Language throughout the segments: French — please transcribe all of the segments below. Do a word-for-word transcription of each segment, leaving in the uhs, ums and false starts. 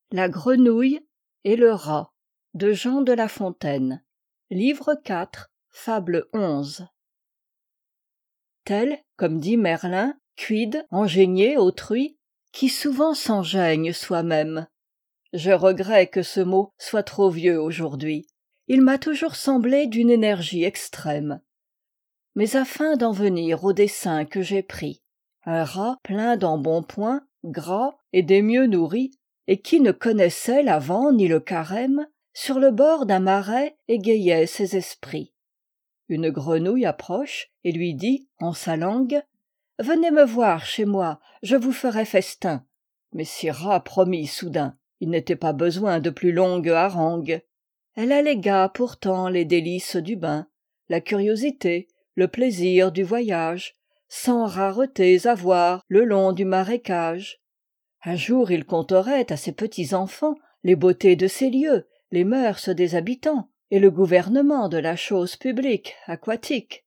La grenouille et le rat de Jean de La Fontaine. Livre quatre, fable onze. Tel, comme dit Merlin, quid engénier autrui, qui souvent s'engénie soi-même. Je regrette que ce mot soit trop vieux aujourd'hui. Il m'a toujours semblé d'une énergie extrême. Mais afin d'en venir au dessein que j'ai pris, un rat plein d'embonpoint, gras et des mieux nourris, et qui ne connaissait la vent ni le carême, sur le bord d'un marais égayait ses esprits. Une grenouille approche et lui dit, en sa langue, « Venez me voir chez moi, je vous ferai festin. » Mais si rat promit soudain, il n'était pas besoin de plus longue harangue. Elle allégua pourtant les délices du bain, la curiosité, le plaisir du voyage, sans raretés à voir le long du marécage. Un jour il conterait à ses petits-enfants les beautés de ces lieux, les mœurs des habitants, et le gouvernement de la chose publique, aquatique.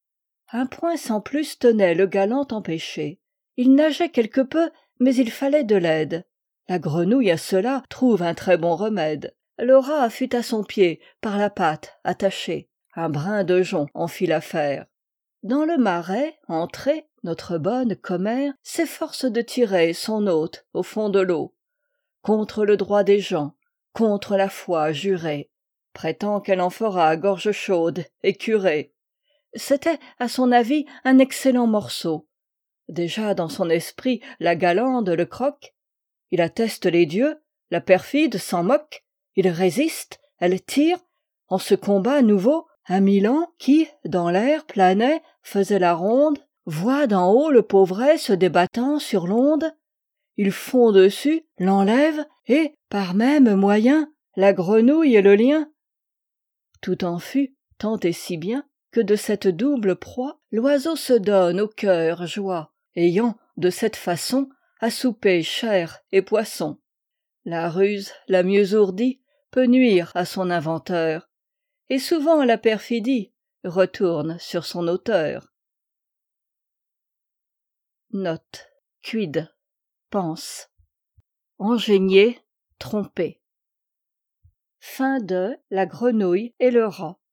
Un point sans plus tenait le galant empêché. Il nageait quelque peu, mais il fallait de l'aide. La grenouille à cela trouve un très bon remède. Le rat fut à son pied, par la patte attaché. Un brin de jonc en fit l'affaire. Dans le marais, entrée, notre bonne commère s'efforce de tirer son hôte au fond de l'eau. Contre le droit des gens, contre la foi jurée, prétend qu'elle en fera gorge chaude et curée. C'était, à son avis, un excellent morceau. Déjà dans son esprit, la galande le croque. Il atteste les dieux, la perfide s'en moque. Il résiste, elle tire. En ce combat nouveau, un milan qui, dans l'air, planait, faisait la ronde, voit d'en haut le pauvret se débattant sur l'onde. Il fond dessus, l'enlève, et, par même moyen, la grenouille et le lien. Tout en fut, tant et si bien, que de cette double proie, l'oiseau se donne au cœur joie, ayant, de cette façon, à souper chair et poisson. La ruse, la mieux ourdie, peut nuire à son inventeur, et souvent la perfidie retourne sur son auteur. Note. Quid. Pense. Engénier, tromper. Fin de La grenouille et le rat